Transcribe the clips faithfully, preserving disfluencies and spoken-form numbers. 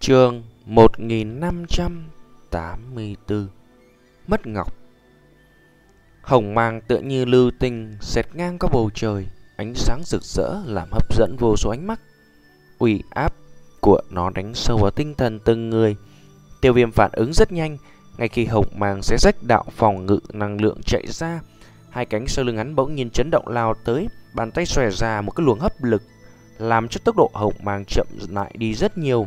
Chương một nghìn năm trăm tám mươi tư. Mất ngọc. Hồng mang tựa như lưu tinh xẹt ngang qua bầu trời, ánh sáng rực rỡ làm hấp dẫn vô số ánh mắt. Uy áp của nó đánh sâu vào tinh thần từng người. Tiêu Viêm phản ứng rất nhanh, ngay khi hồng mang xé rách đạo phòng ngự năng lượng chạy ra, hai cánh sau lưng hắn bỗng nhiên chấn động lao tới, bàn tay xòe ra một cái luồng hấp lực, làm cho tốc độ hồng mang chậm lại đi rất nhiều.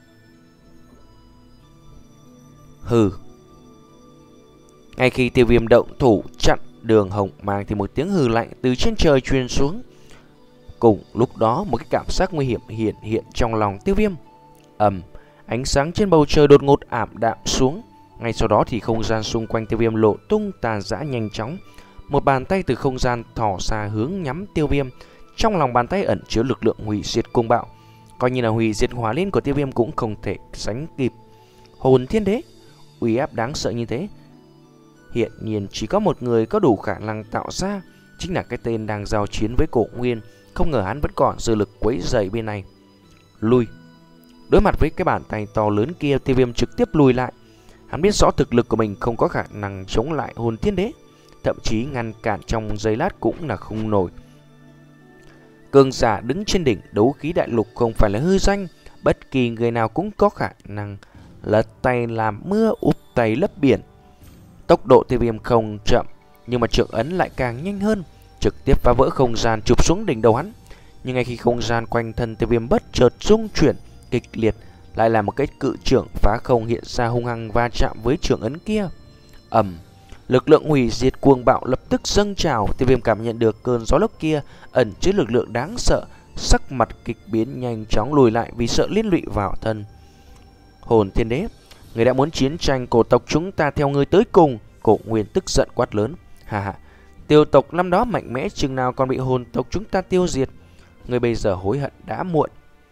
Hừ. Ngay khi Tiêu Viêm động thủ chặn đường hồng mang thì một tiếng hừ lạnh từ trên trời truyền xuống. Cùng lúc đó một cái cảm giác nguy hiểm hiện hiện trong lòng Tiêu Viêm. Ầm, ánh sáng trên bầu trời đột ngột ảm đạm xuống. Ngay sau đó thì không gian xung quanh Tiêu Viêm lộ tung tàn rã nhanh chóng. Một bàn tay từ không gian thò ra hướng nhắm Tiêu Viêm. Trong lòng bàn tay ẩn chứa lực lượng hủy diệt cuồng bạo, coi như là hủy diệt hỏa liên của Tiêu Viêm cũng không thể sánh kịp. Hồn Thiên Đế, uy áp đáng sợ như thế, hiện nhiên chỉ có một người có đủ khả năng tạo ra, chính là cái tên đang giao chiến với Cổ Nguyên. Không ngờ hắn vẫn còn dư lực quấy rầy bên này. Lui. Đối mặt với cái bàn tay to lớn kia, Tiêu Viêm trực tiếp lùi lại. Hắn biết rõ thực lực của mình không có khả năng chống lại Hồn Thiên Đế, thậm chí ngăn cản trong giây lát cũng là không nổi. Cường giả đứng trên đỉnh đấu khí đại lục không phải là hư danh, bất kỳ người nào cũng có khả năng lật tay làm mưa, úp tay lấp biển. Tốc độ Tiêu Viêm không chậm, nhưng mà trượng ấn lại càng nhanh hơn, trực tiếp phá vỡ không gian chụp xuống đỉnh đầu hắn. Nhưng ngay khi không gian quanh thân Tiêu Viêm bất chợt rung chuyển kịch liệt, lại là một cái cự trưởng phá không hiện ra hung hăng va chạm với trượng ấn kia. Ầm, lực lượng hủy diệt cuồng bạo lập tức dâng trào. Tiêu Viêm cảm nhận được cơn gió lốc kia ẩn chứa lực lượng đáng sợ, sắc mặt kịch biến, nhanh chóng lùi lại vì sợ liên lụy vào thân. Hồn Thiên Đế, người đã muốn chiến tranh cổ tộc chúng ta theo ngươi tới cùng. Cổ Nguyên tức giận quát lớn. Hà hà, tiêu tộc năm đó mạnh mẽ chừng nào còn bị hồn tộc chúng ta tiêu diệt. Ngươi bây giờ hối hận đã muộn.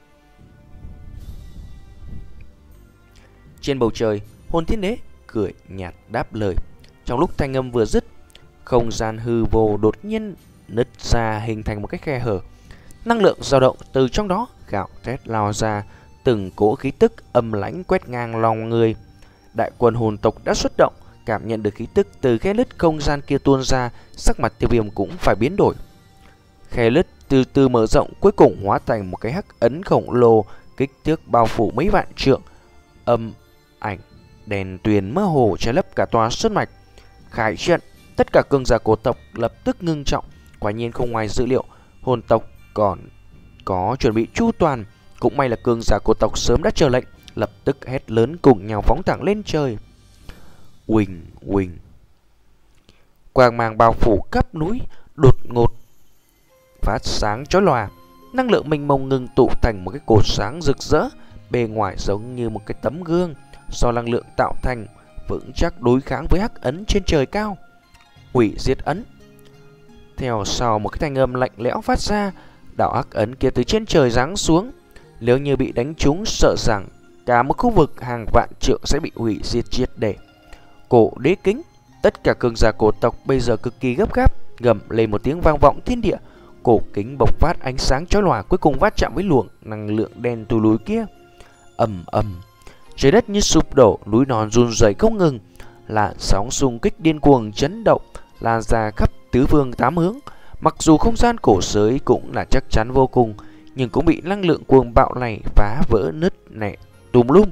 Trên bầu trời, Hồn Thiên Đế cười nhạt đáp lời. Trong lúc thanh âm vừa dứt, không gian hư vô đột nhiên nứt ra hình thành một cái khe hở. Năng lượng dao động từ trong đó gạo thét lao ra, từng cỗ khí tức âm lãnh quét ngang lòng người. Đại quân hồn tộc đã xuất động, cảm nhận được khí tức từ khe lứt không gian kia tuôn ra, sắc mặt Tiêu Viêm cũng phải biến đổi. Khe lứt từ từ mở rộng, cuối cùng hóa thành một cái hắc ấn khổng lồ, kích thước bao phủ mấy vạn trượng. Âm ảnh đèn tuyền mơ hồ che lấp cả tòa sơn mạch. Khải trận, tất cả cường giả cổ tộc lập tức ngưng trọng. Quả nhiên không ngoài dữ liệu, hồn tộc còn có chuẩn bị chu toàn. Cũng may là cường giả cổ tộc sớm đã chờ lệnh, lập tức hét lớn cùng nhau phóng thẳng lên trời. Uỳnh uỳnh, quang mang bao phủ khắp núi, đột ngột phát sáng chói lòa. Năng lượng mênh mông ngưng tụ thành một cái cột sáng rực rỡ, bề ngoài giống như một cái tấm gương do năng lượng tạo thành, vững chắc đối kháng với hắc ấn trên trời cao. Hủy diệt ấn. Theo sau một cái thanh âm lạnh lẽo phát ra, đạo hắc ấn kia từ trên trời giáng xuống. Nếu như bị đánh trúng, sợ rằng cả một khu vực hàng vạn trượng sẽ bị hủy diệt triệt để. Cổ đế kính. Tất cả cường giả cổ tộc bây giờ cực kỳ gấp gáp, gầm lên một tiếng vang vọng thiên địa. Cổ kính bộc phát ánh sáng chói lòa, cuối cùng va chạm với luồng năng lượng đen từ núi kia. Ầm ầm, trời đất như sụp đổ, núi non run rẩy không ngừng, làn sóng xung kích điên cuồng chấn động lan ra khắp tứ phương tám hướng. Mặc dù không gian cổ giới cũng là chắc chắn vô cùng, nhưng cũng bị năng lượng cuồng bạo này phá vỡ nứt nẻ tùm lum.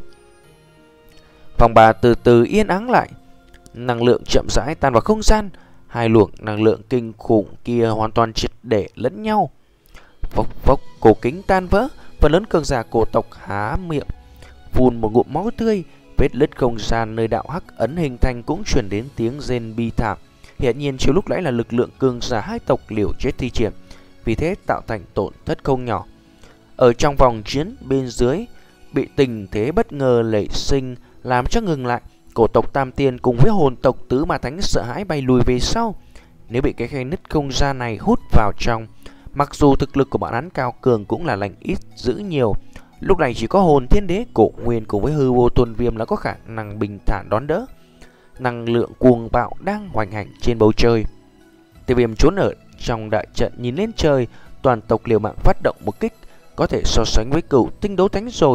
Phòng bà từ từ yên ắng lại, năng lượng chậm rãi tan vào không gian. Hai luồng năng lượng kinh khủng kia hoàn toàn triệt để lẫn nhau. Phốc phốc, cổ kính tan vỡ, phần lớn cường giả cổ tộc há miệng phun một ngụm máu tươi. Vết lứt không gian nơi đạo hắc ấn hình thành cũng truyền đến tiếng rên bi thảm. Hiện nhiên chiều lúc nãy là lực lượng cường giả hai tộc liều chết thi triển, vì thế tạo thành tổn thất không nhỏ. Ở trong vòng chiến bên dưới, bị tình thế bất ngờ nảy sinh làm cho ngừng lại. Cổ tộc Tam Tiên cùng với hồn tộc Tứ Ma Thánh sợ hãi bay lùi về sau. Nếu bị cái khe nứt không gian này hút vào trong, mặc dù thực lực của bọn hắn cao cường cũng là lành ít dữ nhiều. Lúc này chỉ có Hồn Thiên Đế, Cổ Nguyên cùng với Hư Vô Tuần Viêm là có khả năng bình thản đón đỡ. Năng lượng cuồng bạo đang hoành hành trên bầu trời. Tiêu Viêm trốn ở trong đại trận nhìn lên trời, toàn tộc liều mạng phát động một kích có thể so sánh với cửu tinh đấu thánh rồi.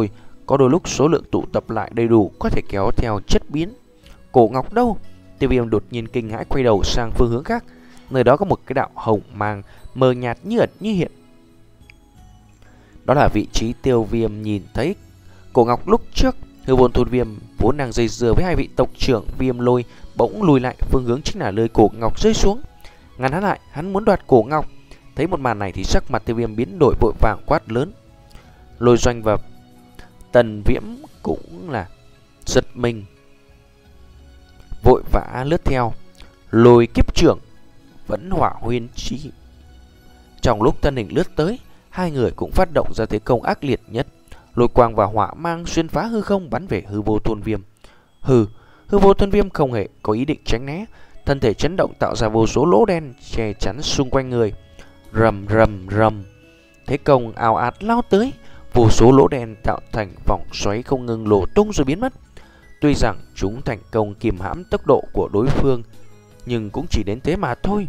Có đôi lúc số lượng tụ tập lại đầy đủ có thể kéo theo chất biến. Cổ ngọc đâu? Tiêu Viêm đột nhiên kinh hãi quay đầu sang phương hướng khác. Nơi đó có một cái đạo hồng mang mờ nhạt như ẩn như hiện. Đó là vị trí Tiêu Viêm nhìn thấy cổ ngọc lúc trước. Hư Vô Thôn Viêm vốn đang dây dưa với hai vị tộc trưởng Viêm Lôi bỗng lùi lại, phương hướng chính là nơi cổ ngọc rơi xuống. Ngăn hắn lại, hắn muốn đoạt cổ ngọc. Thấy một màn này thì sắc mặt Tiêu Viêm biến đổi, vội vàng quát lớn. Lôi Doanh và Tần Viễm cũng là giật mình, vội vã lướt theo. Lôi kiếp trưởng vẫn hỏa huyên chi. Trong lúc thân hình lướt tới, hai người cũng phát động ra thế công ác liệt nhất. Lôi quang và hỏa mang xuyên phá hư không bắn về Hư Vô Thôn Viêm. Hừ, Hư Vô Thôn Viêm không hề có ý định tránh né, thân thể chấn động tạo ra vô số lỗ đen che chắn xung quanh người. Rầm rầm rầm, thế công ào ạt lao tới, vô số lỗ đen tạo thành vòng xoáy không ngừng nổ tung rồi biến mất. Tuy rằng chúng thành công kìm hãm tốc độ của đối phương, nhưng cũng chỉ đến thế mà thôi.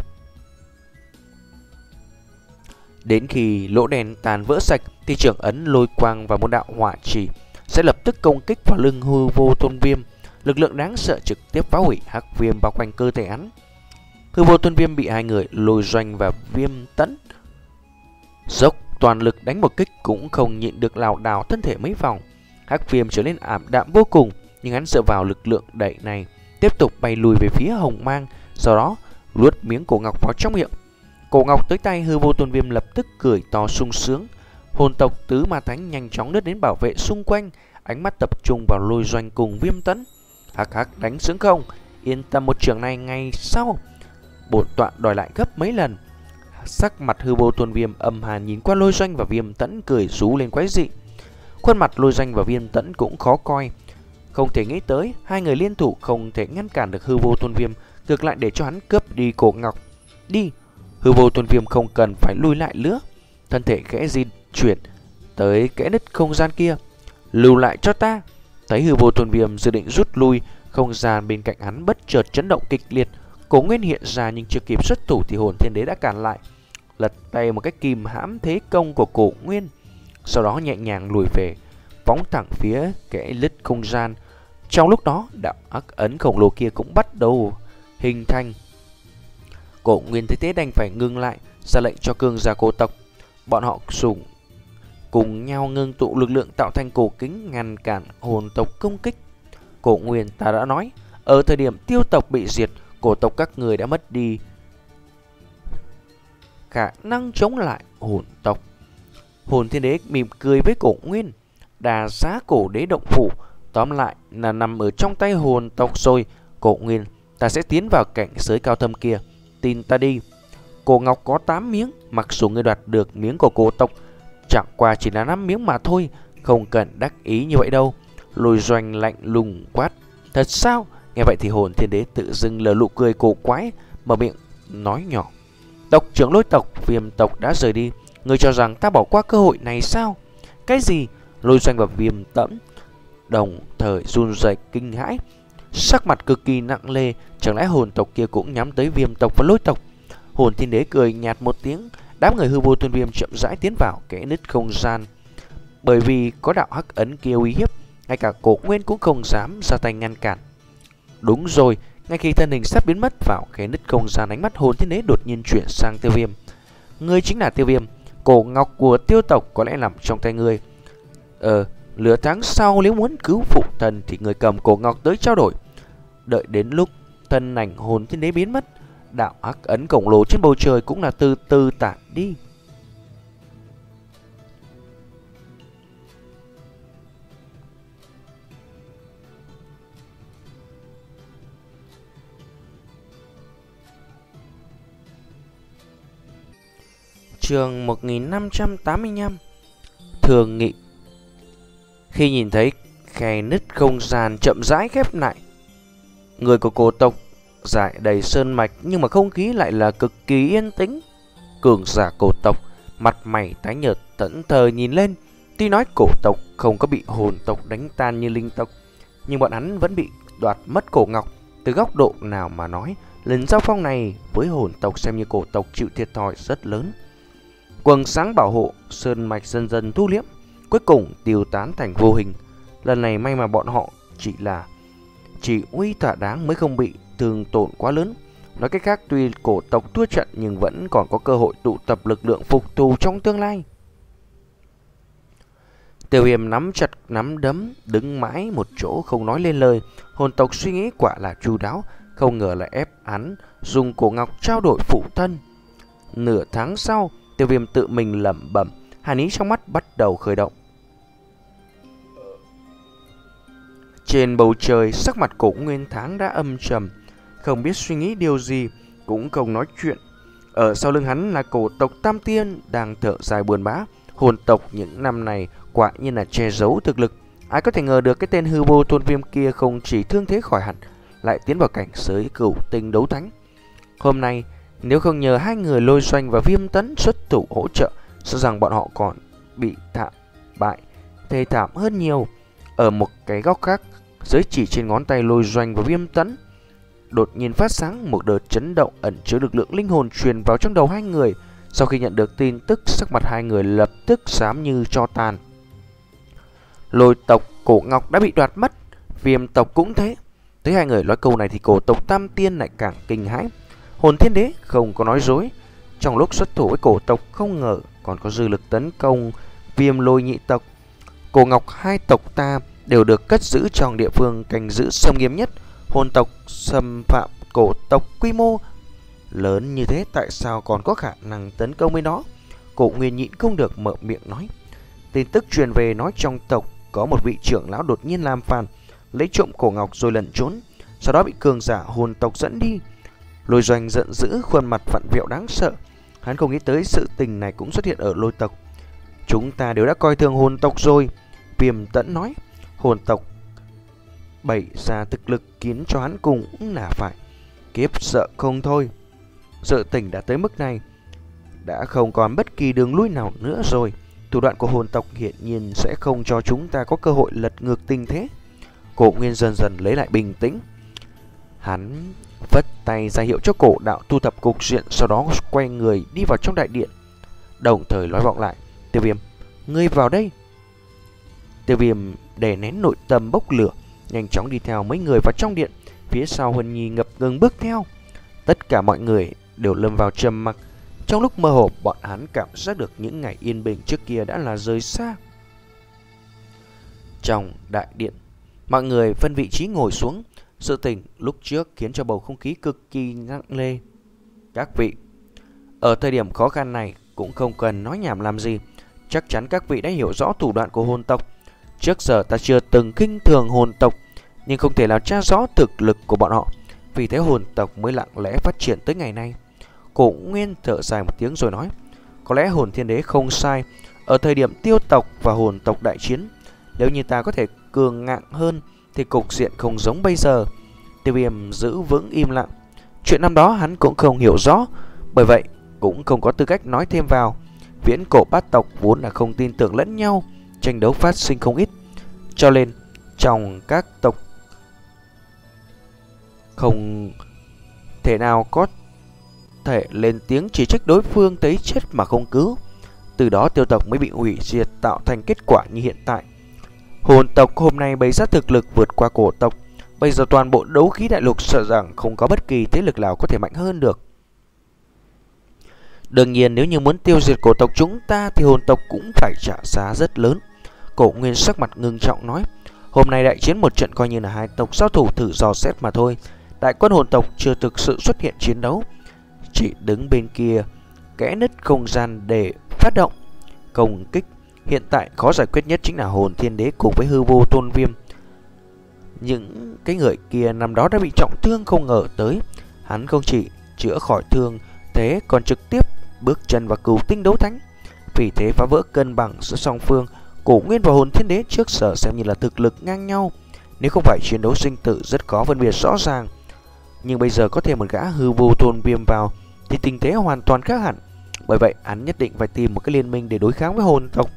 Đến khi lỗ đen tàn vỡ sạch thì trưởng ấn lôi quang và một đạo hỏa chỉ sẽ lập tức công kích vào lưng Hư Vô Thôn Viêm. Lực lượng đáng sợ trực tiếp phá hủy hắc viêm bao quanh cơ thể hắn. Hư Vô Thôn Viêm bị hai người Lôi Doanh và Viêm Tẫn dốc toàn lực đánh một kích cũng không nhịn được, lảo đảo thân thể mấy vòng. Hắc viêm trở nên ảm đạm vô cùng, nhưng hắn dựa vào lực lượng đẩy này tiếp tục bay lùi về phía hồng mang, sau đó luốt miếng cổ ngọc vào trong miệng. Cổ ngọc tới tay Hư Vô Thôn Viêm lập tức cười to sung sướng. Hồn tộc Tứ Ma Thánh nhanh chóng lướt đến bảo vệ xung quanh, ánh mắt tập trung vào Lôi Doanh cùng Viêm Tẫn. Hắc hắc, đánh sướng không? Yên tâm, một trường này ngày sau bổn tọa đòi lại gấp mấy lần. Sắc mặt Hư Vô Thôn Viêm âm hàn nhìn qua Lôi Doanh và Viêm Tẫn, cười rú lên quái dị. Khuôn mặt Lôi Doanh và Viêm Tẫn cũng khó coi. Không thể nghĩ tới hai người liên thủ không thể ngăn cản được Hư Vô Thôn Viêm, ngược lại để cho hắn cướp đi cổ ngọc. Đi! Hư Vô Thôn Viêm không cần phải lùi lại nữa, thân thể khẽ di chuyển tới kẽ nứt không gian kia. Lưu lại cho ta! Thấy Hư Vô Thôn Viêm dự định rút lui, không gian bên cạnh hắn bất chợt chấn động kịch liệt. Cổ Nguyên hiện ra nhưng chưa kịp xuất thủ thì Hồn Thiên Đế đã cản lại, lật tay một cách kìm hãm thế công của Cổ Nguyên, sau đó nhẹ nhàng lùi về, phóng thẳng phía kẽ lứt không gian. Trong lúc đó, đạo ác ấn khổng lồ kia cũng bắt đầu hình thành. Cổ Nguyên thấy thế đành phải ngưng lại, ra lệnh cho cường giả cổ tộc. Bọn họ sủng cùng nhau ngưng tụ lực lượng tạo thành cổ kính ngăn cản hồn tộc công kích. Cổ Nguyên, ta đã nói, ở thời điểm tiêu tộc bị diệt, cổ tộc các người đã mất đi khả năng chống lại hồn tộc. Hồn Thiên Đế mỉm cười với Cổ Nguyên. Đà giá cổ đế động phủ tóm lại là nằm ở trong tay hồn tộc rồi. Cổ Nguyên, ta sẽ tiến vào cảnh giới cao thâm kia, tin ta đi. Cổ ngọc có tám miếng, mặc dù ngươi đoạt được miếng của cổ tộc, chẳng qua chỉ là năm miếng mà thôi, không cần đắc ý như vậy đâu. Lôi Doanh lạnh lùng quát. Thật sao? Nghe vậy thì Hồn Thiên Đế tự dưng lờ nụ cười cổ quái, mở miệng nói nhỏ. Tộc trưởng Lôi tộc, Viêm tộc đã rời đi, ngươi cho rằng ta bỏ qua cơ hội này sao? Cái gì? Lôi Doanh và Viêm Tẫn đồng thời run rẩy kinh hãi, sắc mặt cực kỳ nặng nề. Chẳng lẽ hồn tộc kia cũng nhắm tới Viêm tộc và Lôi tộc? Hồn Thiên Đế cười nhạt một tiếng. Đám người Hư Vô Thôn Viêm chậm rãi tiến vào kẽ nứt không gian. Bởi vì có đạo hắc ấn kia uy hiếp, ngay cả Cổ Nguyên cũng không dám ra tay ngăn cản. Đúng rồi, ngay khi thân hình sắp biến mất vào kẽ nứt không gian, ánh mắt Hồn Thiên Đế đột nhiên chuyển sang Tiêu Viêm. Ngươi chính là Tiêu Viêm, cổ ngọc của Tiêu tộc có lẽ nằm trong tay ngươi. Ờ, nửa tháng sau nếu muốn cứu phụ thần thì người cầm cổ ngọc tới trao đổi. Đợi đến lúc thân ảnh Hồn Thiên Đế biến mất, đạo hắc ấn khổng lồ trên bầu trời cũng là từ từ tản đi. Chương một nghìn năm trăm tám mươi lăm. Thường nghị. Khi nhìn thấy khe nứt không gian chậm rãi khép lại, người của cổ tộc dải đầy sơn mạch nhưng mà không khí lại là cực kỳ yên tĩnh. Cường giả cổ tộc mặt mày tái nhợt thẫn thờ nhìn lên. Tuy nói cổ tộc không có bị hồn tộc đánh tan như linh tộc, nhưng bọn hắn vẫn bị đoạt mất cổ ngọc. Từ góc độ nào mà nói, lần giao phong này với hồn tộc xem như cổ tộc chịu thiệt thòi rất lớn. Quầng sáng bảo hộ sơn mạch dần dần thu liễm, cuối cùng tiêu tán thành vô hình. Lần này may mà bọn họ chỉ là chỉ uy thỏa đáng mới không bị thương tổn quá lớn. Nói cách khác, tuy cổ tộc thua trận nhưng vẫn còn có cơ hội tụ tập lực lượng phục thù trong tương lai. Tiêu Viêm nắm chặt nắm đấm, đứng mãi một chỗ không nói lên lời. Hồn tộc suy nghĩ quả là chu đáo, không ngờ lại ép hắn dùng cổ ngọc trao đổi phụ thân. Nửa tháng sau, Tiêu Viêm tự mình lẩm bẩm, hàn ý trong mắt bắt đầu khởi động. Trên bầu trời, sắc mặt Cổ Nguyên Tháng đã âm trầm, không biết suy nghĩ điều gì, cũng không nói chuyện. Ở sau lưng hắn là cổ tộc Tam Tiên đang thở dài buồn bã. Hồn tộc những năm này quả nhiên là che giấu thực lực. Ai có thể ngờ được cái tên hư vô Tôn Viêm kia không chỉ thương thế khỏi hẳn, lại tiến vào cảnh giới cửu tinh đấu thánh. Hôm nay, nếu không nhờ hai người Lôi Doanh và Viêm Tấn xuất thủ hỗ trợ, sợ rằng bọn họ còn bị thảm bại, thê thảm hơn nhiều. Ở một cái góc khác, giới chỉ trên ngón tay Lôi Doanh và Viêm Tấn đột nhiên phát sáng một đợt chấn động ẩn chứa lực lượng linh hồn truyền vào trong đầu hai người. Sau khi nhận được tin tức, sắc mặt hai người lập tức xám như tro tàn. Lôi tộc cổ ngọc đã bị đoạt mất, Viêm tộc cũng thế. Thấy hai người nói câu này thì cổ tộc Tam Tiên lại càng kinh hãi. Hồn Thiên Đế không có nói dối, trong lúc xuất thủ với cổ tộc không ngờ còn có dư lực tấn công Viêm Lôi nhị tộc. Cổ ngọc hai tộc ta đều được cất giữ trong địa phương canh giữ xâm nghiêm nhất. Hồn tộc xâm phạm cổ tộc quy mô lớn như thế, tại sao còn có khả năng tấn công với nó? Cổ Nguyên nhịn không được mở miệng nói. Tin tức truyền về nói trong tộc có một vị trưởng lão đột nhiên làm phản, lấy trộm cổ ngọc rồi lẩn trốn, sau đó bị cường giả hồn tộc dẫn đi. Lôi Doanh giận dữ, khuôn mặt vặn vẹo đáng sợ. Hắn không nghĩ tới sự tình này cũng xuất hiện ở Lôi tộc. Chúng ta đều đã coi thường hồn tộc rồi, Viêm Tẫn nói. Hồn tộc bày ra thực lực khiến cho hắn cũng là phải kiếp sợ không thôi. Sự tình đã tới mức này, đã không còn bất kỳ đường lui nào nữa rồi. Thủ đoạn của hồn tộc hiển nhiên sẽ không cho chúng ta có cơ hội lật ngược tình thế. Cổ Nguyên dần dần lấy lại bình tĩnh. Hắn vất tay ra hiệu cho cổ đạo thu thập cục diện, sau đó quay người đi vào trong đại điện, đồng thời nói vọng lại, Tiêu Viêm, ngươi vào đây. Tiêu Viêm đè nén nội tâm bốc lửa, nhanh chóng đi theo mấy người vào trong điện. Phía sau Huân Nhi ngập ngừng bước theo. Tất cả mọi người đều lâm vào trầm mặc. Trong lúc mơ hồ, bọn hắn cảm giác được những ngày yên bình trước kia đã là rời xa. Trong đại điện, mọi người phân vị trí ngồi xuống. Sự tình lúc trước khiến cho bầu không khí cực kỳ nặng nề. Các vị, ở thời điểm khó khăn này cũng không cần nói nhảm làm gì. Chắc chắn các vị đã hiểu rõ thủ đoạn của hồn tộc. Trước giờ ta chưa từng khinh thường hồn tộc, nhưng không thể nào tra rõ thực lực của bọn họ. Vì thế hồn tộc mới lặng lẽ phát triển tới ngày nay. Cổ Nguyên thở dài một tiếng rồi nói, có lẽ Hồn Thiên Đế không sai. Ở thời điểm tiêu tộc và hồn tộc đại chiến, nếu như ta có thể cường ngạnh hơn thì cục diện không giống bây giờ. Tiêu Viêm giữ vững im lặng. Chuyện năm đó hắn cũng không hiểu rõ, bởi vậy cũng không có tư cách nói thêm vào. Viễn cổ bát tộc vốn là không tin tưởng lẫn nhau, tranh đấu phát sinh không ít, cho nên trong các tộc không thể nào có thể lên tiếng chỉ trích đối phương thấy chết mà không cứu. Từ đó tiêu tộc mới bị hủy diệt, tạo thành kết quả như hiện tại. Hồn tộc hôm nay bày ra thực lực vượt qua cổ tộc. Bây giờ toàn bộ đấu khí đại lục sợ rằng không có bất kỳ thế lực nào có thể mạnh hơn được. Đương nhiên nếu như muốn tiêu diệt cổ tộc chúng ta thì hồn tộc cũng phải trả giá rất lớn. Cổ Nguyên sắc mặt ngưng trọng nói, hôm nay đại chiến một trận coi như là hai tộc giao thủ thử dò xét mà thôi. Đại quân hồn tộc chưa thực sự xuất hiện chiến đấu, chỉ đứng bên kia kẽ nứt không gian để phát động công kích. Hiện tại khó giải quyết nhất chính là Hồn Thiên Đế cùng với hư vô Tôn Viêm. Những cái người kia năm đó đã bị trọng thương, không ngờ tới hắn không chỉ chữa khỏi thương thế còn trực tiếp bước chân vào cửu tinh đấu thánh. Vì thế phá vỡ cân bằng giữa song phương. Cổ Nguyên và Hồn Thiên Đế trước giờ xem như là thực lực ngang nhau, nếu không phải chiến đấu sinh tử rất khó phân biệt rõ ràng. Nhưng bây giờ có thêm một gã hư vô Tôn Viêm vào thì tình thế hoàn toàn khác hẳn. Bởi vậy hắn nhất định phải tìm một cái liên minh để đối kháng với hồn tộc.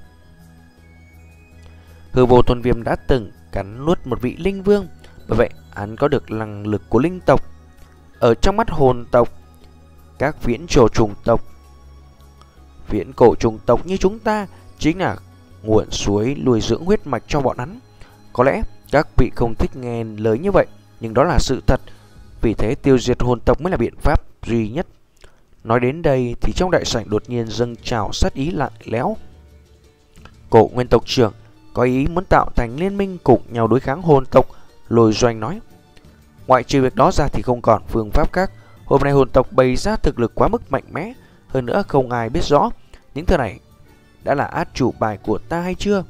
Hư vô Tôn Viêm đã từng cắn nuốt một vị linh vương, bởi vậy hắn có được năng lực của linh tộc. Ở trong mắt hồn tộc, các viễn cổ trùng tộc, viễn cổ trùng tộc như chúng ta chính là nguồn suối nuôi dưỡng huyết mạch cho bọn hắn. Có lẽ các vị không thích nghe lời như vậy, nhưng đó là sự thật. Vì thế tiêu diệt hồn tộc mới là biện pháp duy nhất. Nói đến đây thì trong đại sảnh đột nhiên dâng trào sát ý lạnh lẽo. Cổ Nguyên tộc trưởng có ý muốn tạo thành liên minh cùng nhau đối kháng hồn tộc. Lôi Doanh nói, ngoại trừ việc đó ra thì không còn phương pháp khác. Hôm nay hồn tộc bày ra thực lực quá mức mạnh mẽ, hơn nữa không ai biết rõ những thứ này đã là át chủ bài của ta hay chưa.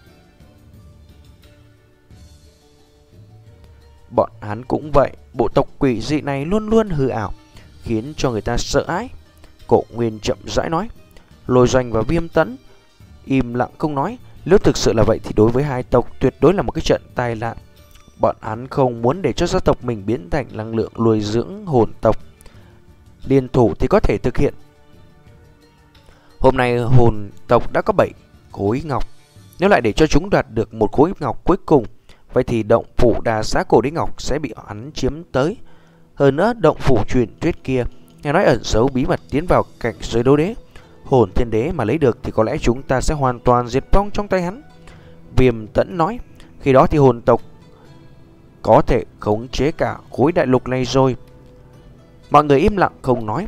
Bọn hắn cũng vậy, bộ tộc quỷ dị này luôn luôn hư ảo, khiến cho người ta sợ hãi. Cổ Nguyên chậm rãi nói. Lôi Doanh và Viêm Tẫn im lặng không nói. Nếu thực sự là vậy thì đối với hai tộc tuyệt đối là một cái trận tai nạn. Bọn hắn không muốn để cho gia tộc mình biến thành năng lượng nuôi dưỡng hồn tộc. Liên thủ thì có thể thực hiện. Hôm nay hồn tộc đã có bảy khối ngọc. Nếu lại để cho chúng đoạt được một khối ngọc cuối cùng, vậy thì động phủ đà xá cổ đế ngọc sẽ bị hắn chiếm tới. Hơn nữa động phủ truyền thuyết kia nghe nói ẩn giấu bí mật tiến vào cảnh giới đấu đế. Hồn thiên đế mà lấy được thì có lẽ chúng ta sẽ hoàn toàn diệt vong trong tay hắn. Viêm Tẫn nói, khi đó thì hồn tộc có thể khống chế cả khối đại lục này rồi. Mọi người im lặng không nói.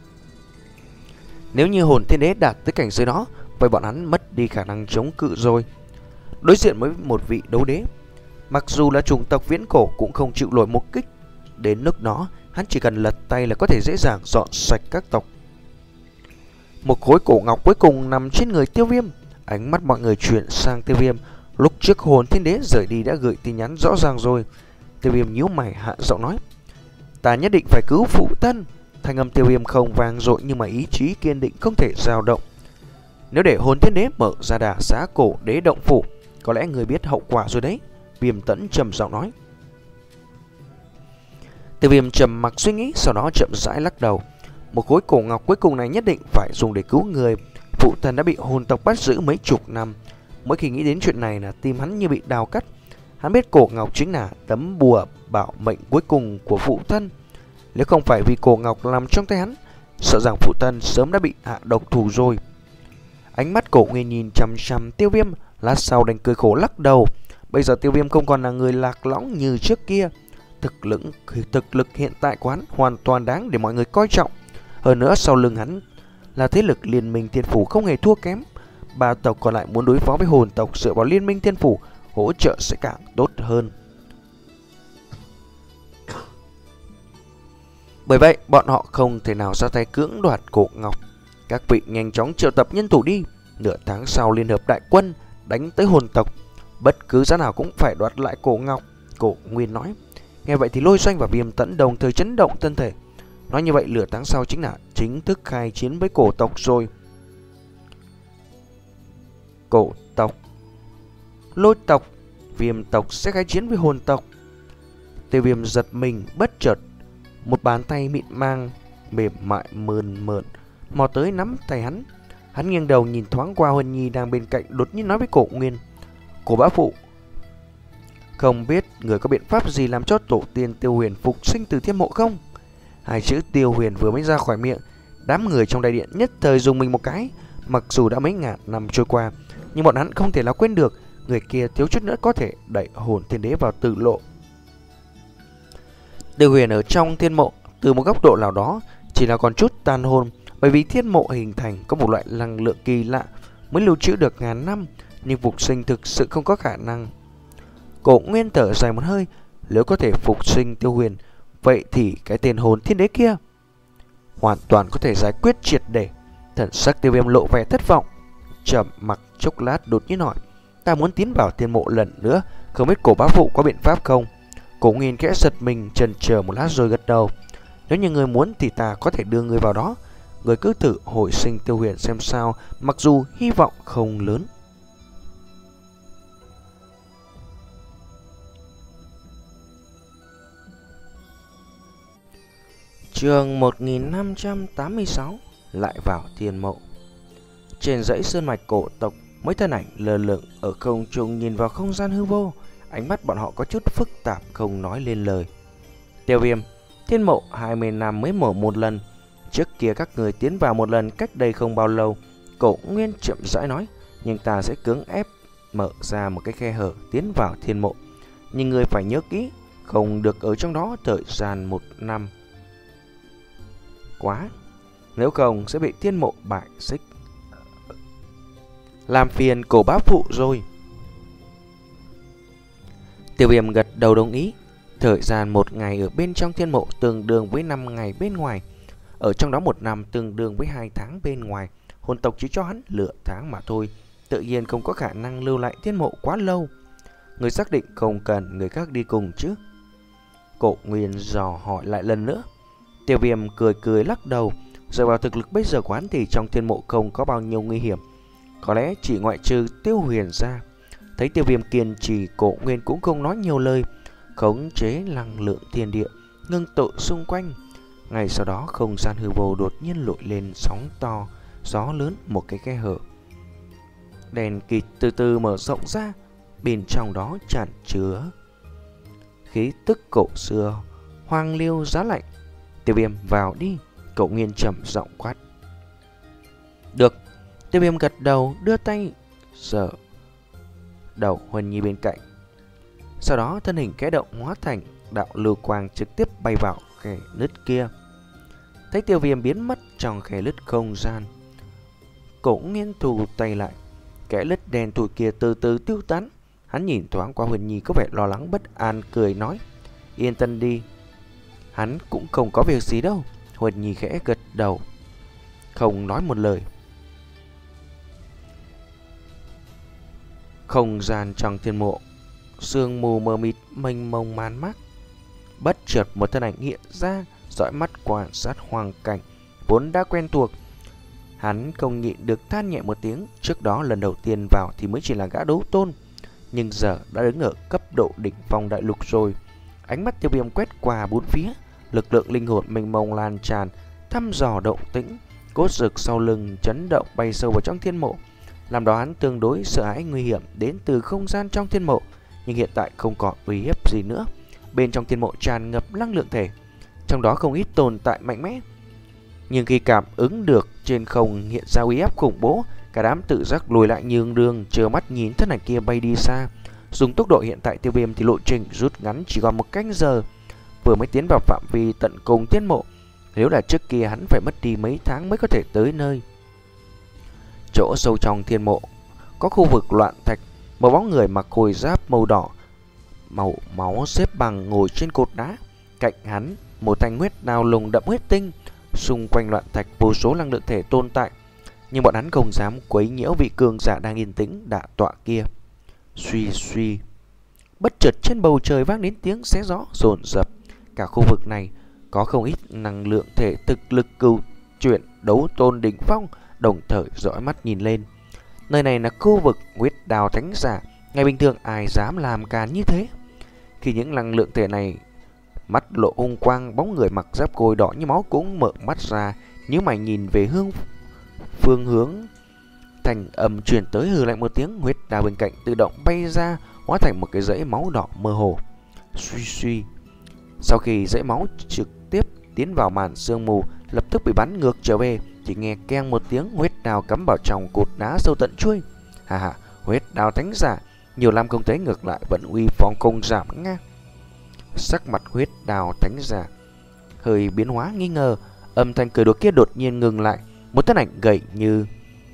Nếu như hồn thiên đế đạt tới cảnh giới đó, vậy bọn hắn mất đi khả năng chống cự rồi. Đối diện với một vị đấu đế, mặc dù là chủng tộc viễn cổ cũng không chịu nổi một kích. Đến lúc đó, hắn chỉ cần lật tay là có thể dễ dàng dọn sạch các tộc. Một khối cổ ngọc cuối cùng nằm trên người Tiêu Viêm. Ánh mắt mọi người chuyển sang Tiêu Viêm. Lúc trước hồn thiên đế rời đi đã gửi tin nhắn rõ ràng rồi. Tiêu Viêm nhíu mày hạ giọng nói, ta nhất định phải cứu phụ thân. Thanh âm Tiêu Viêm không vang dội nhưng mà ý chí kiên định không thể dao động. Nếu để hồn thiên đế mở ra đà xá cổ đế động phủ, có lẽ người biết hậu quả rồi đấy. Viêm Tẫn trầm giọng nói. Tiêu Viêm trầm mặc suy nghĩ, sau đó chậm rãi lắc đầu. Một khối cổ ngọc cuối cùng này nhất định phải dùng để cứu người. Phụ thân đã bị hồn tộc bắt giữ mấy chục năm. Mỗi khi nghĩ đến chuyện này là tim hắn như bị đào cắt. Hắn biết cổ ngọc chính là tấm bùa bảo mệnh cuối cùng của phụ thân. Nếu không phải vì cổ ngọc nằm trong tay hắn, sợ rằng phụ thân sớm đã bị hạ độc thủ rồi. Ánh mắt Cổ Nguyên nhìn chằm chằm Tiêu Viêm, lát sau đành cười khổ lắc đầu. Bây giờ Tiêu Viêm không còn là người lạc lõng như trước kia. Thực lực, thực lực hiện tại của hắn hoàn toàn đáng để mọi người coi trọng. Hơn nữa sau lưng hắn là thế lực liên minh thiên phủ không hề thua kém. Ba tộc còn lại muốn đối phó với hồn tộc dựa vào liên minh thiên phủ, hỗ trợ sẽ càng tốt hơn. Bởi vậy bọn họ không thể nào ra tay cưỡng đoạt cổ ngọc. Các vị nhanh chóng triệu tập nhân thủ đi. Nửa tháng sau liên hợp đại quân đánh tới hồn tộc. Bất cứ giá nào cũng phải đoạt lại cổ ngọc. Cổ Nguyên nói. Nghe vậy thì Lôi Doanh và Viêm Tẫn đồng thời chấn động thân thể. Nói như vậy nửa tháng sau chính là chính thức khai chiến với cổ tộc rồi. Cổ tộc, Lôi tộc, Viêm tộc sẽ khai chiến với hồn tộc. Tiêu Viêm giật mình bất chợt. Một bàn tay mịn mang mềm mại mơn mởn mò tới nắm tay hắn. Hắn nghiêng đầu nhìn thoáng qua Huân Nhi đang bên cạnh, đột nhiên nói với Cổ Nguyên. Cổ bá phụ, không biết người có biện pháp gì làm cho tổ tiên Tiêu Huyền phục sinh từ thiên mộ không? Hai chữ Tiêu Huyền vừa mới ra khỏi miệng, đám người trong đại điện nhất thời dùng mình một cái. Mặc dù đã mấy ngàn năm trôi qua, nhưng bọn hắn không thể nào quên được người kia thiếu chút nữa có thể đẩy hồn thiên đế vào tử lộ. Tiêu Huyền ở trong thiên mộ, từ một góc độ nào đó chỉ là còn chút tàn hồn, bởi vì thiên mộ hình thành có một loại năng lượng kỳ lạ mới lưu trữ được ngàn năm, nhưng phục sinh thực sự không có khả năng. Cổ Nguyên thở dài một hơi, nếu có thể phục sinh Tiêu Huyền, vậy thì cái tên hồn thiên đế kia hoàn toàn có thể giải quyết triệt để. Thần sắc Tiêu Viêm lộ vẻ thất vọng, trầm mặc chốc lát đột nhiên hỏi, ta muốn tiến vào thiên mộ lần nữa, không biết Cổ bá phụ có biện pháp không? Cổ Nguyên khẽ giật mình, chần chờ một lát rồi gật đầu. Nếu như người muốn thì ta có thể đưa người vào đó. Người cứ thử hồi sinh Tiêu Huyền xem sao, mặc dù hy vọng không lớn. Chương một nghìn năm trăm tám mươi sáu. Lại vào thiên mộ. Trên dãy sơn mạch cổ tộc, mấy thân ảnh lơ lửng ở không trung nhìn vào không gian hư vô. Ánh mắt bọn họ có chút phức tạp không nói lên lời. Tiêu Viêm, thiên mộ hai mươi năm mới mở một lần. Trước kia các người tiến vào một lần cách đây không bao lâu. Cổ Nguyên chậm rãi nói, nhưng ta sẽ cưỡng ép mở ra một cái khe hở tiến vào thiên mộ. Nhưng người phải nhớ kỹ, không được ở trong đó thời gian một năm quá, nếu không sẽ bị thiên mộ bại xích. Làm phiền cổ bá phụ rồi. Tiêu Viêm gật đầu đồng ý. Thời gian một ngày ở bên trong thiên mộ tương đương với năm ngày bên ngoài. Ở trong đó một năm tương đương với hai tháng bên ngoài. Hồn tộc chỉ cho hắn lựa tháng mà thôi, tự nhiên không có khả năng lưu lại thiên mộ quá lâu. Người xác định không cần người khác đi cùng chứ? Cổ Nguyên dò hỏi lại lần nữa. Tiêu Viêm cười cười lắc đầu. Dựa vào thực lực bây giờ của hắn thì trong thiên mộ không có bao nhiêu nguy hiểm, có lẽ chỉ ngoại trừ Tiêu Huyền ra. Thấy Tiêu Viêm kiên trì, Cổ Nguyên cũng không nói nhiều lời, khống chế năng lượng thiên địa ngưng tụ xung quanh. Ngay sau đó không gian hư vô đột nhiên nổi lên sóng to, gió lớn, một cái khe hở. Đèn kịt từ từ mở rộng ra, bên trong đó tràn chứa khí tức cổ xưa, hoang liêu giá lạnh. Tiêu Viêm vào đi, Cổ Nguyên trầm giọng quát. Được. Tiêu Viêm gật đầu, đưa tay sờ đầu Huân Nhi bên cạnh. Sau đó thân hình kẽ động hóa thành đạo lưu quang trực tiếp bay vào khe nứt kia. Thấy Tiêu Viêm biến mất trong khe nứt không gian, Cổ Nguyên thu tay lại. Kẽ nứt đen thui kia từ từ tiêu tán. Hắn nhìn thoáng qua Huân Nhi có vẻ lo lắng bất an, cười nói: Yên tâm đi, hắn cũng không có việc gì đâu. Huân Nhi khẽ gật đầu, không nói một lời. Không gian trong thiên mộ sương mù mờ mịt mênh mông man mác. Bất chợt một thân ảnh hiện ra, dõi mắt quan sát hoàn cảnh vốn đã quen thuộc. Hắn không nhịn được than nhẹ một tiếng. Trước đó lần đầu tiên vào thì mới chỉ là gã đấu tôn, nhưng giờ đã đứng ở cấp độ đỉnh phong đại lục rồi. Ánh mắt Tiêu Viêm quét qua bốn phía, lực lượng linh hồn mênh mông lan tràn, thăm dò động tĩnh. Cốt rực sau lưng chấn động bay sâu vào trong thiên mộ, làm đó hắn tương đối sợ hãi nguy hiểm đến từ không gian trong thiên mộ. Nhưng hiện tại không còn uy hiếp gì nữa. Bên trong thiên mộ tràn ngập năng lượng thể, trong đó không ít tồn tại mạnh mẽ. Nhưng khi cảm ứng được trên không hiện ra uy áp khủng bố, cả đám tự giác lùi lại nhường đường, chờ mắt nhìn thân ảnh kia bay đi xa. Dùng tốc độ hiện tại Tiêu Viêm thì lộ trình rút ngắn chỉ còn một canh giờ, vừa mới tiến vào phạm vi tận cùng thiên mộ. Nếu là trước kia hắn phải mất đi mấy tháng mới có thể tới nơi. Chỗ sâu trong thiên mộ có khu vực loạn thạch, một bóng người mặc khôi giáp màu đỏ màu máu xếp bằng ngồi trên cột đá. Cạnh hắn một thanh huyết đao lùng đậm huyết tinh. Xung quanh loạn thạch vô số năng lượng thể tồn tại, nhưng bọn hắn không dám quấy nhiễu vị cường giả đang yên tĩnh đả tọa kia. Suy suy, bất chợt trên bầu trời vang đến tiếng xé gió dồn dập. Cả khu vực này có không ít năng lượng thể thực lực cửu chuyển đấu tôn đỉnh phong đồng thời dõi mắt nhìn lên. Nơi này là khu vực huyết đao thánh giả, ngày bình thường ai dám làm càn như thế. Khi những năng lượng thể này mắt lộ hung quang, bóng người mặc giáp côi đỏ như máu cũng mở mắt ra, nhíu mày nhìn về hướng phương hướng thành âm truyền tới, hừ lạnh một tiếng. Huyết đao bên cạnh tự động bay ra, hóa thành một cái dãy máu đỏ mơ hồ. Suy suy, sau khi dãy máu trực tiếp tiến vào màn sương mù, lập tức bị bắn ngược trở về. Chỉ nghe keng một tiếng, huyết đao cắm vào trong cột đá sâu tận chuôi. Hà hà, huyết đao thánh giả, nhiều năm không thấy ngược lại vẫn uy phong không giảm nga. Sắc mặt huyết đao thánh giả hơi biến hóa nghi ngờ, âm thanh cười đùa kia đột nhiên ngừng lại. Một thân ảnh gầy như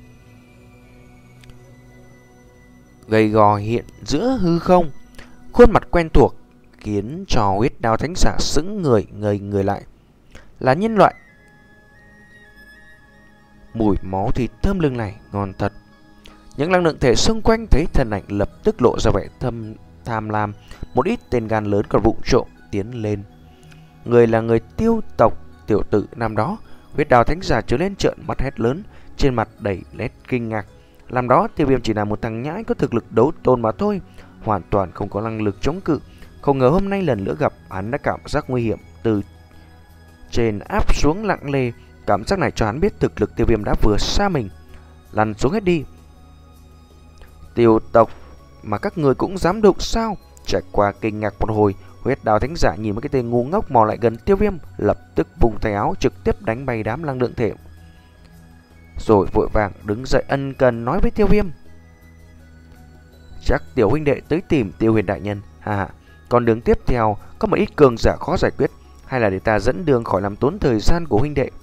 gầy gò hiện giữa hư không, khuôn mặt quen thuộc khiến cho huyết đao thánh giả sững người ngây người lại. Là nhân loại. Mùi máu thịt thơm lưng này ngon thật. Những năng lượng thể xung quanh thấy thân ảnh lập tức lộ ra vẻ thâm tham lam. Một ít tên gan lớn còn vụng trộm tiến lên. Người là người Tiêu tộc tiểu tử năm đó. Huyết đao thánh giả trở lên trợn mắt hét lớn, trên mặt đầy nét kinh ngạc. Làm đó Tiêu Viêm chỉ là một thằng nhãi có thực lực đấu tôn mà thôi, hoàn toàn không có năng lực chống cự. Không ngờ hôm nay lần nữa gặp, hắn đã cảm giác nguy hiểm từ trên áp xuống lặng lề. Cảm giác này cho hắn biết thực lực Tiêu Viêm đã vừa xa mình. Lăn xuống hết đi. Tiêu tộc mà các người cũng dám đụng sao? Trải qua kinh ngạc một hồi, huyết đao thánh giả nhìn mấy cái tên ngu ngốc mò lại gần Tiêu Viêm, lập tức vùng tay áo trực tiếp đánh bay đám năng lượng thể, rồi vội vàng đứng dậy ân cần nói với Tiêu Viêm: Chắc tiểu huynh đệ tới tìm Tiêu Huyền đại nhân. Hà hà, còn đường tiếp theo có một ít cường giả khó giải quyết, hay là để ta dẫn đường khỏi làm tốn thời gian của huynh đệ?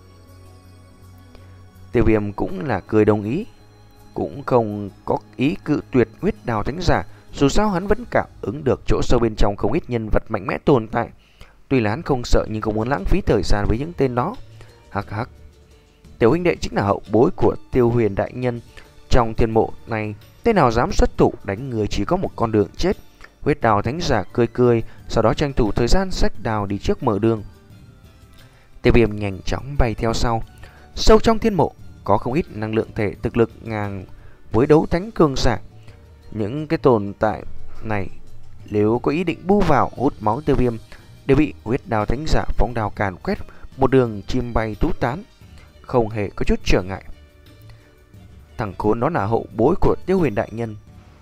Tiêu Viêm cũng là cười đồng ý, cũng không có ý cự tuyệt huyết đào thánh giả. Dù sao hắn vẫn cảm ứng được chỗ sâu bên trong không ít nhân vật mạnh mẽ tồn tại. Tuy là hắn không sợ nhưng không muốn lãng phí thời gian với những tên đó. Hắc hắc, tiểu huynh đệ chính là hậu bối của Tiêu Huyền đại nhân. Trong thiên mộ này, tên nào dám xuất thủ đánh người chỉ có một con đường chết. Huyết đào thánh giả cười cười, sau đó tranh thủ thời gian xách đào đi trước mở đường. Tiêu Viêm nhanh chóng bay theo sau. Sâu trong thiên mộ có không ít năng lượng thể thực lực ngang với đấu thánh cường giả. Những cái tồn tại này nếu có ý định bu vào hút máu Tiêu Viêm đều bị huyết đào thánh giả phóng đào càn quét, một đường chim bay tú tán, không hề có chút trở ngại. Thằng khốn đó là hậu bối của Tiêu Huyền đại nhân.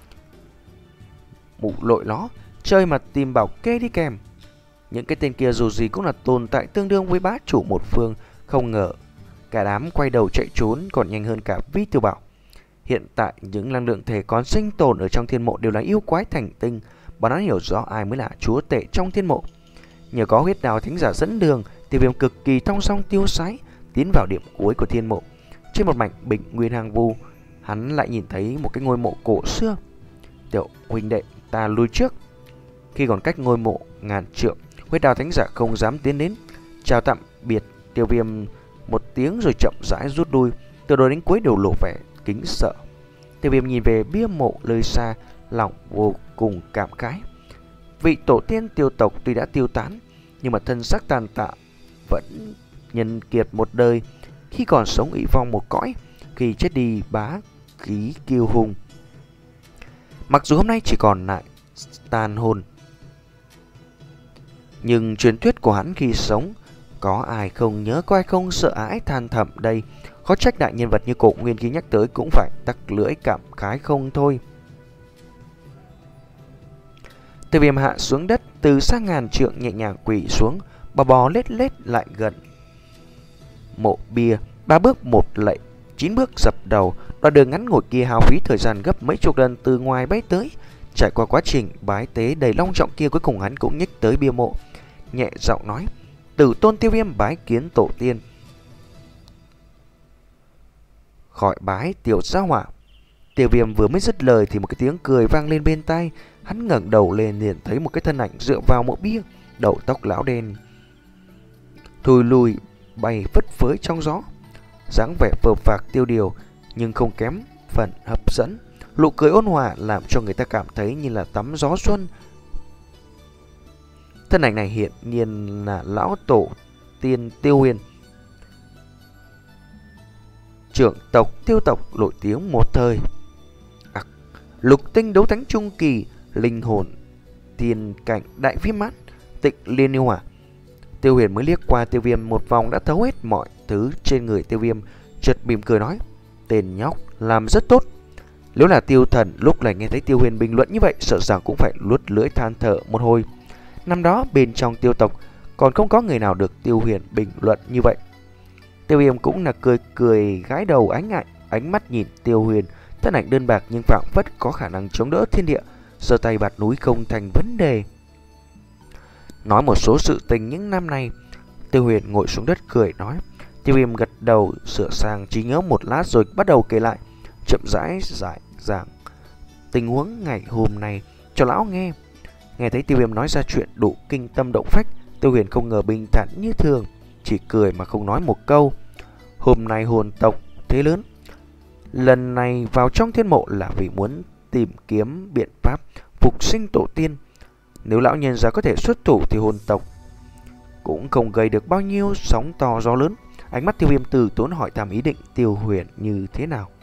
Mụ lội nó, chơi mà tìm bảo kê đi kèm. Những cái tên kia dù gì cũng là tồn tại tương đương với bá chủ một phương. Không ngờ cả đám quay đầu chạy trốn còn nhanh hơn cả Vi Tiểu Bảo. Hiện tại những năng lượng thể còn sinh tồn ở trong thiên mộ đều là yêu quái thành tinh. Bọn hắn hiểu rõ ai mới là chúa tể trong thiên mộ. Nhờ có huyết đào thánh giả dẫn đường, Tiêu Viêm cực kỳ thong song tiêu sái tiến vào điểm cuối của thiên mộ. Trên một mảnh bình nguyên hoang vu, hắn lại nhìn thấy một cái ngôi mộ cổ xưa. Tiểu huynh đệ, ta lui trước. Khi còn cách ngôi mộ ngàn trượng, huyết đào thánh giả không dám tiến đến. Chào tạm biệt Tiêu Viêm một tiếng rồi chậm rãi rút lui, từ đầu đến cuối đều lộ vẻ kính sợ. Tiêu Viêm nhìn về bia mộ nơi xa, lòng vô cùng cảm khái. Vị tổ tiên Tiêu tộc tuy đã tiêu tán, nhưng mà thân xác tàn tạ vẫn nhân kiệt một đời. Khi còn sống ỷ vong một cõi, khi chết đi bá khí kiêu hùng. Mặc dù hôm nay chỉ còn lại tàn hồn, nhưng truyền thuyết của hắn khi sống, có ai không nhớ, có ai không sợ ái than thầm đây. Khó trách đại nhân vật như Cổ Nguyên khi nhắc tới cũng phải tắc lưỡi cảm khái không thôi. Tiêu Viêm hạ xuống đất, từ xa ngàn trượng nhẹ nhàng quỳ xuống, bò bò lết lết lại gần mộ bia, ba bước một lạy, chín bước dập đầu. Đoạn đường ngắn ngủi kia hao phí thời gian gấp mấy chục lần từ ngoài bay tới. Trải qua quá trình bái tế đầy long trọng kia, cuối cùng hắn cũng nhích tới bia mộ, nhẹ giọng nói: "Tử tôn Tiêu Viêm bái kiến tổ tiên." "Khỏi bái tiểu gia hỏa." Tiêu Viêm vừa mới dứt lời thì một cái tiếng cười vang lên bên tai. Hắn ngẩng đầu lên liền thấy một cái thân ảnh dựa vào mộ bia, đầu tóc lão đen thùi lùi bay phất phới trong gió, dáng vẻ phờ phạc tiêu điều nhưng không kém phần hấp dẫn. Nụ cười ôn hòa làm cho người ta cảm thấy như là tắm gió xuân. Thân ảnh này hiện nhiên là lão tổ tiên Tiêu Huyền, trưởng tộc Tiêu tộc nổi tiếng một thời. À, lục tinh đấu thánh trung kỳ, linh hồn tiền cảnh đại viêm mãn, tịnh liên yêu hỏa. Tiêu Huyền mới liếc qua Tiêu Viêm một vòng đã thấu hết mọi thứ trên người Tiêu Viêm, chợt mỉm cười nói: "Tên nhóc làm rất tốt." Nếu là Tiêu Thần lúc này nghe thấy Tiêu Huyền bình luận như vậy, sợ rằng cũng phải luốt lưỡi than thở một hồi. Năm đó bên trong Tiêu tộc còn không có người nào được Tiêu Huyền bình luận như vậy. Tiêu Viêm cũng là cười cười gái đầu ánh ngại, ánh mắt nhìn Tiêu Huyền, thân ảnh đơn bạc nhưng phảng phất có khả năng chống đỡ thiên địa, giơ tay bạt núi không thành vấn đề. Nói một số sự tình những năm nay. Tiêu Huyền ngồi xuống đất cười nói. Tiêu Viêm gật đầu sửa sang trí nhớ một lát rồi bắt đầu kể lại, chậm rãi giải giảng tình huống ngày hôm nay cho lão nghe. Nghe thấy Tiêu Viêm nói ra chuyện đủ kinh tâm động phách, Tiêu Huyền không ngờ bình thản như thường, chỉ cười mà không nói một câu. Hôm nay hồn tộc thế lớn, lần này vào trong thiên mộ là vì muốn tìm kiếm biện pháp phục sinh tổ tiên. Nếu lão nhân gia có thể xuất thủ thì hồn tộc cũng không gây được bao nhiêu sóng to gió lớn. Ánh mắt Tiêu Viêm từ tốn hỏi thăm ý định Tiêu Huyền như thế nào.